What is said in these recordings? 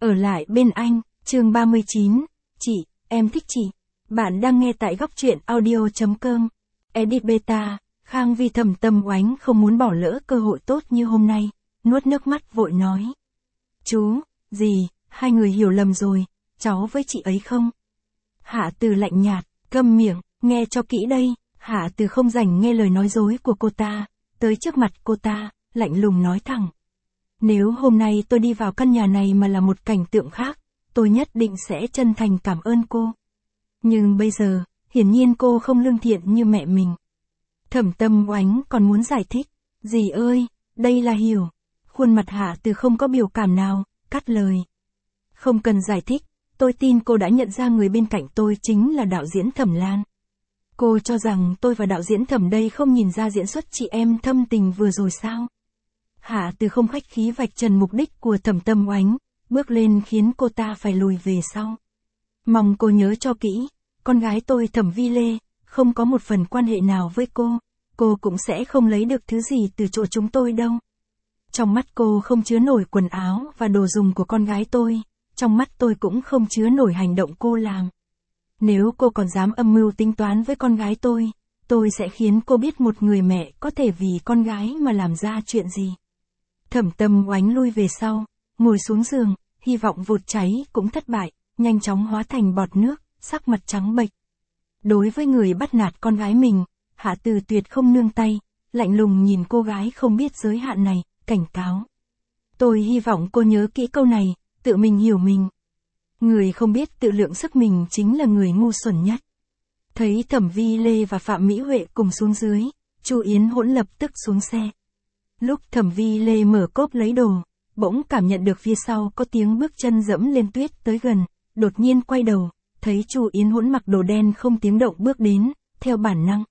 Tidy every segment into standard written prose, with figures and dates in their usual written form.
Ở lại bên anh, chương 39, chị, em thích chị. Bạn đang nghe tại góc truyện audio.com. Edit beta, Khang vì Thẩm Tâm Oánh không muốn bỏ lỡ cơ hội tốt như hôm nay, nuốt nước mắt vội nói. Chú, gì, hai người hiểu lầm rồi, cháu với chị ấy không? Hạ Từ lạnh nhạt, câm miệng, nghe cho kỹ đây. Hạ Từ không rảnh nghe lời nói dối của cô ta, tới trước mặt cô ta, lạnh lùng nói thẳng. Nếu hôm nay tôi đi vào căn nhà này mà là một cảnh tượng khác, tôi nhất định sẽ chân thành cảm ơn cô. Nhưng bây giờ, hiển nhiên cô không lương thiện như mẹ mình. Thẩm Tâm Oánh còn muốn giải thích. Dì ơi, đây là hiểu. Khuôn mặt Hạ Từ không có biểu cảm nào, cắt lời. Không cần giải thích, tôi tin cô đã nhận ra người bên cạnh tôi chính là đạo diễn Thẩm Lan. Cô cho rằng tôi và đạo diễn Thẩm đây không nhìn ra diễn xuất chị em thâm tình vừa rồi sao? Hạ Từ không khách khí vạch trần mục đích của Thẩm Tâm Oánh, bước lên khiến cô ta phải lùi về sau. Mong cô nhớ cho kỹ, con gái tôi Thẩm Vi Lê, không có một phần quan hệ nào với cô cũng sẽ không lấy được thứ gì từ chỗ chúng tôi đâu. Trong mắt cô không chứa nổi quần áo và đồ dùng của con gái tôi, trong mắt tôi cũng không chứa nổi hành động cô làm. Nếu cô còn dám âm mưu tính toán với con gái tôi sẽ khiến cô biết một người mẹ có thể vì con gái mà làm ra chuyện gì. Thẩm Tâm Oánh lui về sau, ngồi xuống giường, hy vọng vụt cháy cũng thất bại, nhanh chóng hóa thành bọt nước, sắc mặt trắng bệch. Đối với người bắt nạt con gái mình, Hạ Từ tuyệt không nương tay, lạnh lùng nhìn cô gái không biết giới hạn này, cảnh cáo. Tôi hy vọng cô nhớ kỹ câu này, tự mình hiểu mình. Người không biết tự lượng sức mình chính là người ngu xuẩn nhất. Thấy Thẩm Vi Lê và Phạm Mỹ Huệ cùng xuống dưới, Chu Yến Hỗn lập tức xuống xe. Lúc Thẩm Vi Lê mở cốp lấy đồ, bỗng cảm nhận được phía sau có tiếng bước chân dẫm lên tuyết tới gần, đột nhiên quay đầu, thấy Chu Yến Hỗn mặc đồ đen không tiếng động bước đến, theo bản năng.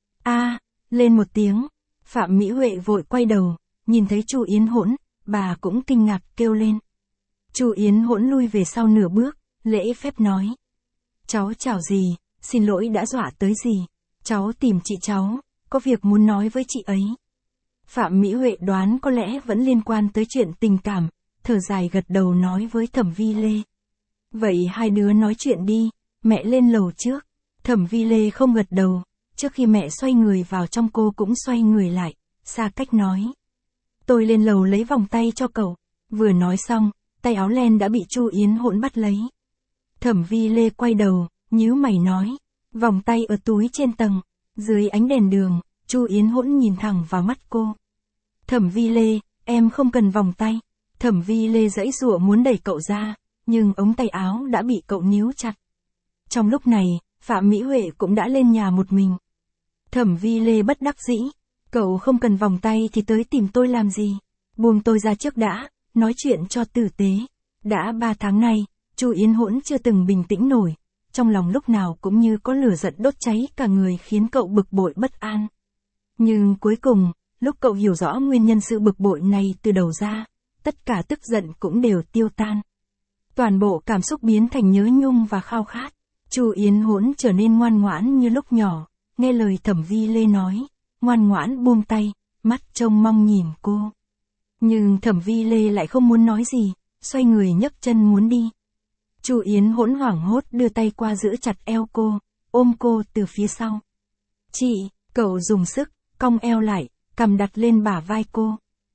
Lên một tiếng, Phạm Mỹ Huệ vội quay đầu, nhìn thấy Chu Yến Hỗn, bà cũng kinh ngạc kêu lên. Chu Yến Hỗn lui về sau nửa bước, lễ phép nói. Cháu chào dì, xin lỗi đã dọa tới dì, cháu tìm chị cháu, có việc muốn nói với chị ấy. Phạm Mỹ Huệ đoán có lẽ vẫn liên quan tới chuyện tình cảm, thở dài gật đầu nói với Thẩm Vi Lê. Vậy hai đứa nói chuyện đi, mẹ lên lầu trước. Thẩm Vi Lê không gật đầu, trước khi mẹ xoay người vào trong cô cũng xoay người lại, xa cách nói. Tôi lên lầu lấy vòng tay cho cậu. Vừa nói xong, tay áo len đã bị Chu Yến Hỗn bắt lấy. Thẩm Vi Lê quay đầu, nhíu mày nói. Vòng tay ở túi trên tầng, dưới ánh đèn đường, Chu Yến Hỗn nhìn thẳng vào mắt cô. Thẩm Vi Lê, em không cần vòng tay. Thẩm Vi Lê giãy giụa muốn đẩy cậu ra, nhưng ống tay áo đã bị cậu níu chặt. Trong lúc này, Phạm Mỹ Huệ cũng đã lên nhà một mình. Thẩm Vi Lê bất đắc dĩ. Cậu không cần vòng tay thì tới tìm tôi làm gì? Buông tôi ra trước đã, nói chuyện cho tử tế. Đã 3 tháng nay, Chu Yến Hỗn chưa từng bình tĩnh nổi. Trong lòng lúc nào cũng như có lửa giận đốt cháy cả người khiến cậu bực bội bất an. Nhưng cuối cùng, lúc cậu hiểu rõ nguyên nhân sự bực bội này từ đầu ra, tất cả tức giận cũng đều tiêu tan. Toàn bộ cảm xúc biến thành nhớ nhung và khao khát. Chu Yến Hỗn trở nên ngoan ngoãn như lúc nhỏ, nghe lời Thẩm Vi Lê nói, ngoan ngoãn buông tay, mắt trông mong nhìn cô. Nhưng Thẩm Vi Lê lại không muốn nói gì, xoay người nhấc chân muốn đi. Chu Yến Hỗn hoảng hốt đưa tay qua giữ chặt eo cô, ôm cô từ phía sau. Chị, cậu dùng sức, cong eo lại, cằm đặt lên bả vai cô.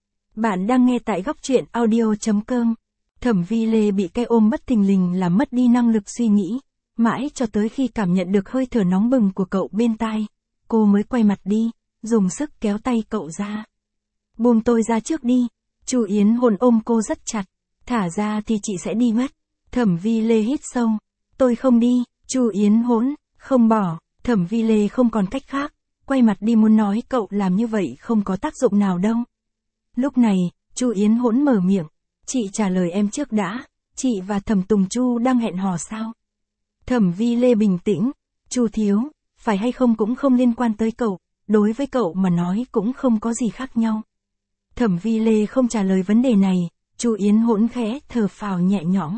Bạn đang nghe tại góc truyện audio.com. Thẩm Vi Lê bị cái ôm bất thình lình làm mất đi năng lực suy nghĩ, mãi cho tới khi cảm nhận được hơi thở nóng bừng của cậu bên tai, cô mới quay mặt đi, dùng sức kéo tay cậu ra. Buông tôi ra trước đi. Chu Yến Hỗn ôm cô rất chặt. Thả ra thì chị sẽ đi mất. Thẩm Vi Lê hít sâu. Tôi không đi. Chu Yến Hỗn, không bỏ. Thẩm Vi Lê không còn cách khác, quay mặt đi muốn nói cậu làm như vậy không có tác dụng nào đâu. Lúc này, Chu Yến Hỗn mở miệng. Chị trả lời em trước đã. Chị và Thẩm Tùng Chu đang hẹn hò sao? Thẩm Vi Lê bình tĩnh. Chu thiếu, phải hay không cũng không liên quan tới cậu. Đối với cậu mà nói cũng không có gì khác nhau. Thẩm Vi Lê không trả lời vấn đề này, Chu Yến Hỗn khẽ thở phào nhẹ nhõm.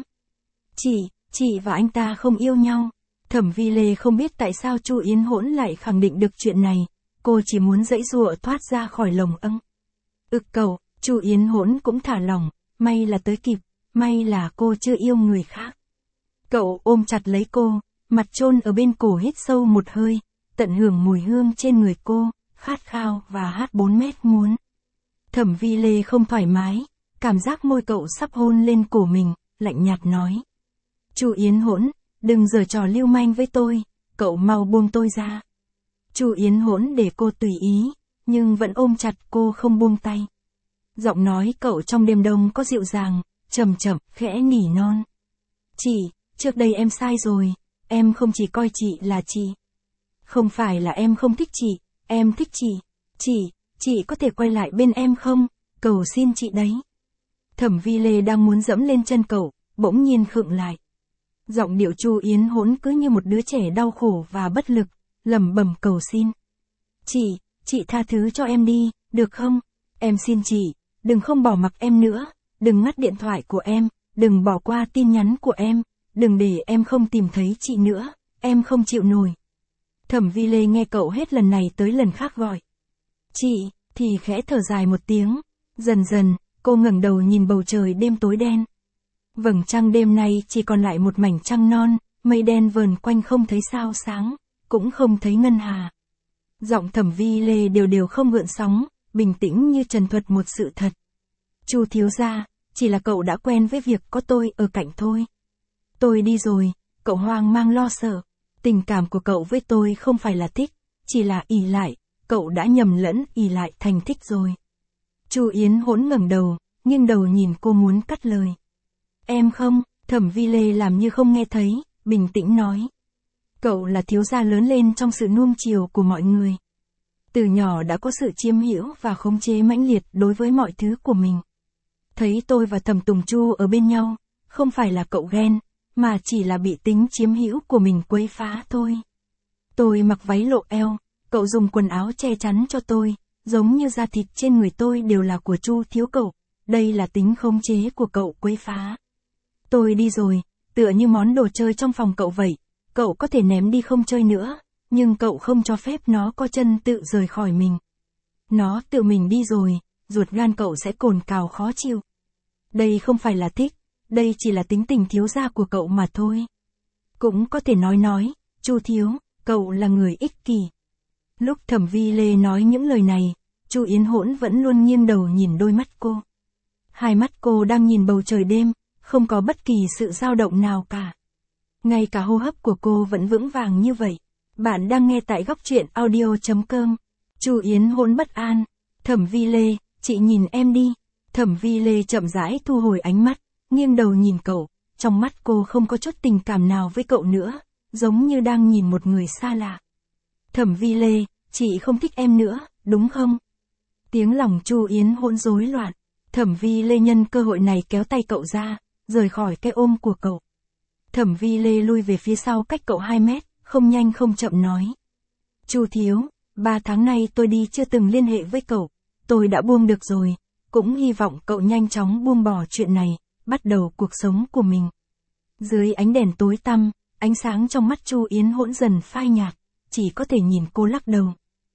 Chị và anh ta không yêu nhau. Thẩm Vi Lê không biết tại sao Chu Yến Hỗn lại khẳng định được chuyện này, cô chỉ muốn giãy giụa thoát ra khỏi lồng âng. Cậu, Chu Yến Hỗn cũng thả lỏng, may là tới kịp, may là cô chưa yêu người khác. Cậu ôm chặt lấy cô, mặt chôn ở bên cổ hít sâu một hơi, tận hưởng mùi hương trên người cô, khát khao và hát 4 mét muốn. Thẩm Vi Lê không thoải mái, cảm giác môi cậu sắp hôn lên cổ mình, lạnh nhạt nói. Chu Yến Hỗn, đừng giở trò lưu manh với tôi, cậu mau buông tôi ra. Chu Yến Hỗn để cô tùy ý, nhưng vẫn ôm chặt cô không buông tay. Giọng nói cậu trong đêm đông có dịu dàng, chậm chậm, khẽ nỉ non. Chị, trước đây em sai rồi, em không chỉ coi chị là chị. Không phải là em không thích chị, em thích chị. Chị có thể quay lại bên em không? Cầu xin chị đấy. Thẩm Vi Lê đang muốn dẫm lên chân cậu, bỗng nhiên khựng lại. Giọng điệu Chu Yến Hỗn cứ như một đứa trẻ đau khổ và bất lực, lẩm bẩm cầu xin. Chị tha thứ cho em đi, được không? Em xin chị, đừng không bỏ mặc em nữa, đừng ngắt điện thoại của em, đừng bỏ qua tin nhắn của em, đừng để em không tìm thấy chị nữa, em không chịu nổi. Thẩm Vi Lê nghe cậu hết lần này tới lần khác gọi. Chị, thì khẽ thở dài một tiếng, dần dần, cô ngẩng đầu nhìn bầu trời đêm tối đen. Vầng trăng đêm nay chỉ còn lại một mảnh trăng non, mây đen vờn quanh không thấy sao sáng, cũng không thấy ngân hà. Giọng Thẩm Vi Lê đều đều không gợn sóng, bình tĩnh như trần thuật một sự thật. Chu thiếu gia, chỉ là cậu đã quen với việc có tôi ở cạnh thôi. Tôi đi rồi, cậu hoang mang lo sợ. Tình cảm của cậu với tôi không phải là thích, chỉ là ỷ lại, cậu đã nhầm lẫn ỷ lại thành thích rồi. Chu Yến Hỗn ngẩng đầu, nghiêng đầu nhìn cô muốn cắt lời. Em không, Thẩm Vi Lê làm như không nghe thấy, bình tĩnh nói. Cậu là thiếu gia lớn lên trong sự nuông chiều của mọi người. Từ nhỏ đã có sự chiếm hữu và khống chế mãnh liệt đối với mọi thứ của mình. Thấy tôi và Thẩm Tùng Chu ở bên nhau, không phải là cậu ghen, mà chỉ là bị tính chiếm hữu của mình quấy phá thôi. Tôi mặc váy lộ eo, cậu dùng quần áo che chắn cho tôi, giống như da thịt trên người tôi đều là của Chu thiếu cậu, đây là tính khống chế của cậu quấy phá. Tôi đi rồi, tựa như món đồ chơi trong phòng cậu vậy, cậu có thể ném đi không chơi nữa, nhưng cậu không cho phép nó có chân tự rời khỏi mình. Nó tự mình đi rồi, ruột gan cậu sẽ cồn cào khó chịu. Đây không phải là thích, đây chỉ là tính tình thiếu gia của cậu mà thôi. Cũng có thể nói, Chu thiếu, cậu là người ích kỷ. Lúc Thẩm Vi Lê nói những lời này, Chu Yến Hỗn vẫn luôn nghiêng đầu nhìn đôi mắt cô. Hai mắt cô đang nhìn bầu trời đêm, không có bất kỳ sự dao động nào cả. Ngay cả hô hấp của cô vẫn vững vàng như vậy. Bạn đang nghe tại góc truyện audio.com. Chu Yến Hỗn bất an. Thẩm Vi Lê, chị nhìn em đi. Thẩm Vi Lê chậm rãi thu hồi ánh mắt, nghiêng đầu nhìn cậu, trong mắt cô không có chút tình cảm nào với cậu nữa, giống như đang nhìn một người xa lạ. Thẩm Vi Lê, chị không thích em nữa, đúng không? Tiếng lòng Chu Yến Hỗn rối loạn. Thẩm Vi Lê nhân cơ hội này kéo tay cậu ra, rời khỏi cái ôm của cậu. Thẩm Vi Lê lui về phía sau cách cậu 2 mét, không nhanh không chậm nói. Chu thiếu, 3 tháng nay tôi đi chưa từng liên hệ với cậu, tôi đã buông được rồi, cũng hy vọng cậu nhanh chóng buông bỏ chuyện này, bắt đầu cuộc sống của mình. Dưới ánh đèn tối tăm, ánh sáng trong mắt Chu Yến Hỗn dần phai nhạt, chỉ có thể nhìn cô lắc đầu.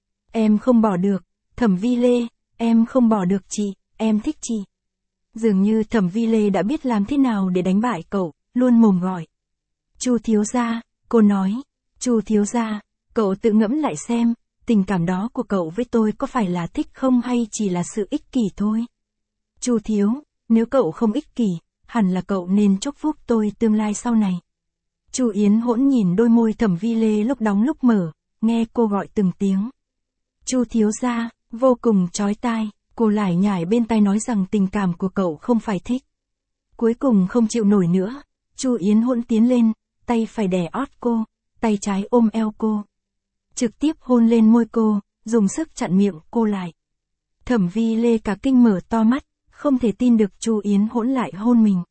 Em không bỏ được, Thẩm Vi Lê, em không bỏ được chị, em thích chị. Dường như Thẩm Vi Lê đã biết làm thế nào để đánh bại cậu, luôn mồm gọi. Chu thiếu gia, cô nói, Chu thiếu gia, cậu tự ngẫm lại xem, tình cảm đó của cậu với tôi có phải là thích không hay chỉ là sự ích kỷ thôi. Chu thiếu, nếu cậu không ích kỷ, hẳn là cậu nên chúc phúc tôi tương lai sau này. Chu Yến Hỗn nhìn đôi môi Thẩm Vi Lê lúc đóng lúc mở, nghe cô gọi từng tiếng. Chu thiếu gia, vô cùng chói tai, cô lải nhải bên tai nói rằng tình cảm của cậu không phải thích. Cuối cùng không chịu nổi nữa, Chu Yến Hỗn tiến lên, tay phải đè ót cô, tay trái ôm eo cô. Trực tiếp hôn lên môi cô, dùng sức chặn miệng cô lại. Thẩm Vi Lê cả kinh mở to mắt, không thể tin được Chu Yến Hỗn lại hôn mình.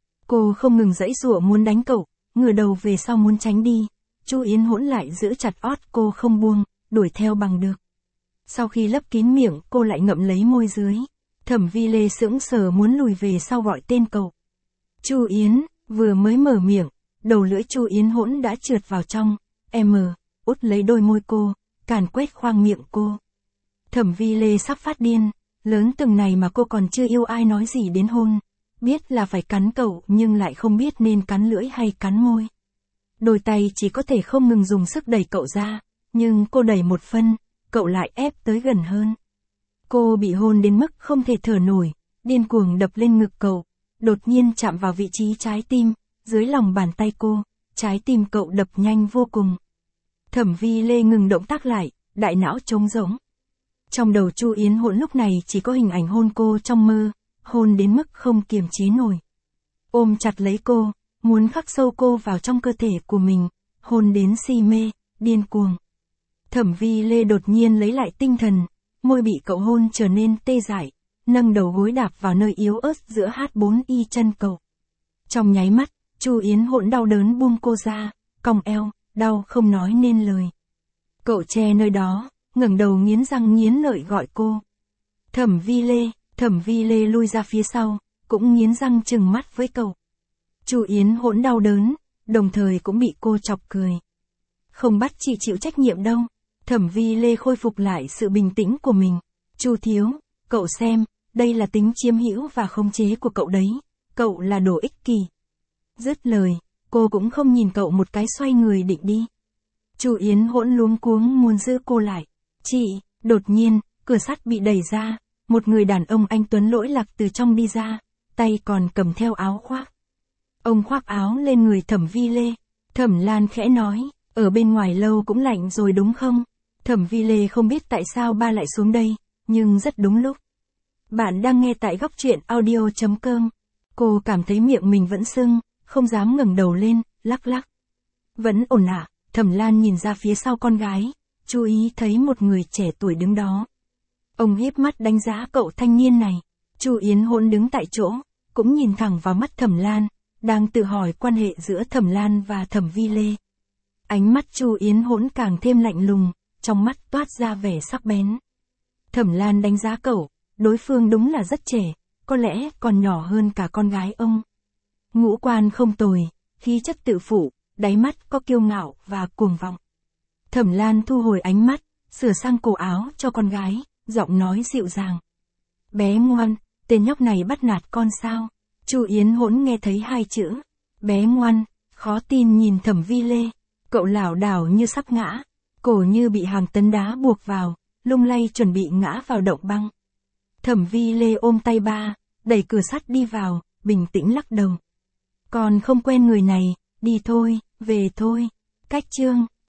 Cô không ngừng giãy giụa muốn đánh cậu, ngửa đầu về sau muốn tránh đi. Chu Yến Hỗn lại giữ chặt ót cô không buông, đuổi theo bằng được. Sau khi lấp kín miệng, cô lại ngậm lấy môi dưới. Thẩm Vi Lê sững sờ muốn lùi về sau gọi tên cậu. Chu Yến, vừa mới mở miệng, đầu lưỡi Chu Yến Hỗn đã trượt vào trong, út lấy đôi môi cô, càn quét khoang miệng cô. Thẩm Vi Lê sắp phát điên, lớn từng này mà cô còn chưa yêu ai nói gì đến hôn. biết là phải cắn cậu nhưng lại không biết nên cắn lưỡi hay cắn môi. Đôi tay chỉ có thể không ngừng dùng sức đẩy cậu ra, nhưng cô đẩy một phân, cậu lại ép tới gần hơn. Cô bị hôn đến mức không thể thở nổi, điên cuồng đập lên ngực cậu, đột nhiên chạm vào vị trí trái tim, dưới lòng bàn tay cô, trái tim cậu đập nhanh vô cùng. Thẩm Vi Lê ngừng động tác lại, đại não trống rỗng. Trong đầu Chu Yến Hỗn lúc này chỉ có hình ảnh hôn cô trong mơ, hôn đến mức không kiềm chế nổi. Ôm chặt lấy cô, muốn khắc sâu cô vào trong cơ thể của mình, hôn đến si mê, điên cuồng. Thẩm Vi Lê đột nhiên lấy lại tinh thần, môi bị cậu hôn trở nên tê dại, nâng đầu gối đạp vào nơi yếu ớt giữa H4Y chân cậu. Trong nháy mắt, Chu Yến Hỗn đau đớn buông cô ra, cong eo, đau không nói nên lời. Cậu che nơi đó, ngẩng đầu nghiến răng nghiến lợi gọi cô. Thẩm Vi Lê lui ra phía sau, cũng nghiến răng trừng mắt với cậu. Chu Yến Hỗn đau đớn, đồng thời cũng bị cô chọc cười. Không bắt chị chịu trách nhiệm đâu. Thẩm Vi Lê khôi phục lại sự bình tĩnh của mình. Chu thiếu, cậu xem, đây là tính chiếm hữu và khống chế của cậu đấy. Cậu là đồ ích kỷ. Dứt lời, cô cũng không nhìn cậu một cái xoay người định đi. Chu Yến Hỗn luống cuống muốn giữ cô lại. Chị, đột nhiên, cửa sắt bị đẩy ra, một người đàn ông anh tuấn lỗi lạc từ trong đi ra, tay còn cầm theo áo khoác. Ông khoác áo lên người Thẩm Vi Lê. Thẩm Lan khẽ nói, ở bên ngoài lâu cũng lạnh rồi đúng không? Thẩm Vi Lê không biết tại sao ba lại xuống đây, nhưng rất đúng lúc. Bạn đang nghe tại góc truyện audio.com. Cô cảm thấy miệng mình vẫn sưng, không dám ngẩng đầu lên, lắc lắc. Vẫn ổn ạ. Thẩm Lan nhìn ra phía sau con gái, chú ý thấy một người trẻ tuổi đứng đó. Ông hiếp mắt đánh giá cậu thanh niên này. Chu Yến Hỗn đứng tại chỗ, cũng nhìn thẳng vào mắt Thẩm Lan, đang tự hỏi quan hệ giữa Thẩm Lan và Thẩm Vi Lê. Ánh mắt Chu Yến Hỗn càng thêm lạnh lùng, trong mắt toát ra vẻ sắc bén. Thẩm Lan đánh giá cậu, đối phương đúng là rất trẻ, có lẽ còn nhỏ hơn cả con gái ông. Ngũ quan không tồi, khí chất tự phụ, đáy mắt có kiêu ngạo và cuồng vọng. Thẩm Lan thu hồi ánh mắt, sửa sang cổ áo cho con gái, giọng nói dịu dàng. Bé ngoan, tên nhóc này bắt nạt con sao? Chu Yến Hỗn nghe thấy hai chữ, bé ngoan, khó tin nhìn Thẩm Vi Lê. Cậu lảo đảo như sắp ngã, cổ như bị hàng tấn đá buộc vào, lung lay chuẩn bị ngã vào động băng. Thẩm Vi Lê ôm tay ba, đẩy cửa sắt đi vào, bình tĩnh lắc đầu. Còn không quen người này, đi thôi, về thôi. Cách chương